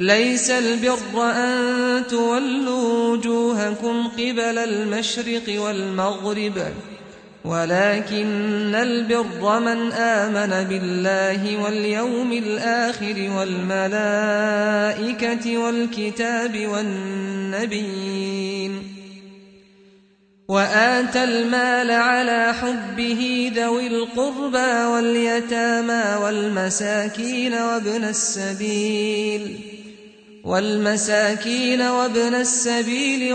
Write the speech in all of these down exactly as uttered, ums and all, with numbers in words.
ليس البر أن تولوا وجوهكم قبل المشرق والمغرب ولكن البر من آمن بالله واليوم الآخر والملائكة والكتاب والنبيين وآتى المال على حبه ذوي القربى واليتامى والمساكين وابن السبيل والمساكين وابن السبيل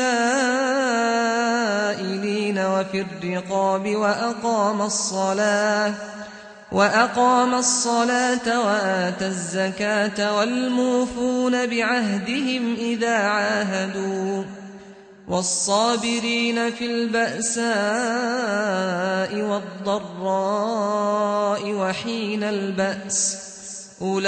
والسائلين وفي الرقاب وأقام الصلاة وأقام الصلاة وآتى الزكاة والموفون بعهدهم إذا عاهدوا والصابرين في البأساء والضراء وحين البأس أولئك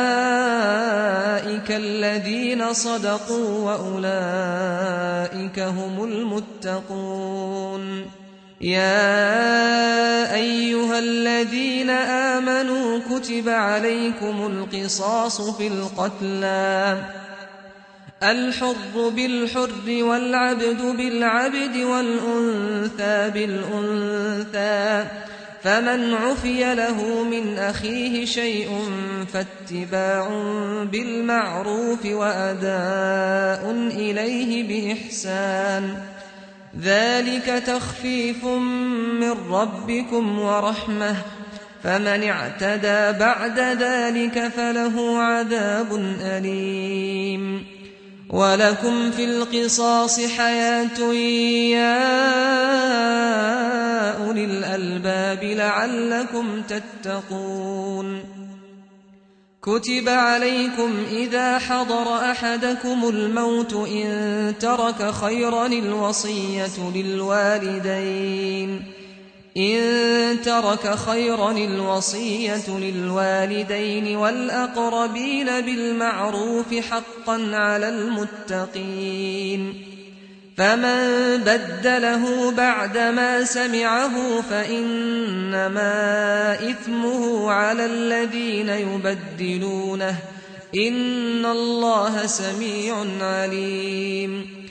الذين صدقوا وأولئك هم المتقون يا أيها الذين آمنوا كتب عليكم القصاص في القتلى الحر بالحر والعبد بالعبد والأنثى بالأنثى فمن عفي له من أخيه شيء فاتباع بالمعروف وأداء إليه بإحسان ذلك تخفيف من ربكم ورحمة فمن اعتدى بعد ذلك فله عذاب أليم ولكم في القصاص حياة يا أولي الألباب لعلكم تتقون كتب عليكم إذا حضر أحدكم الموت إن ترك خيرا الوصية للوالدين إن ترك خيرا الوصية للوالدين والأقربين بالمعروف حقا على المتقين فمن بدله بعدما سمعه فإنما إثمه على الذين يبدلونه إن الله سميع عليم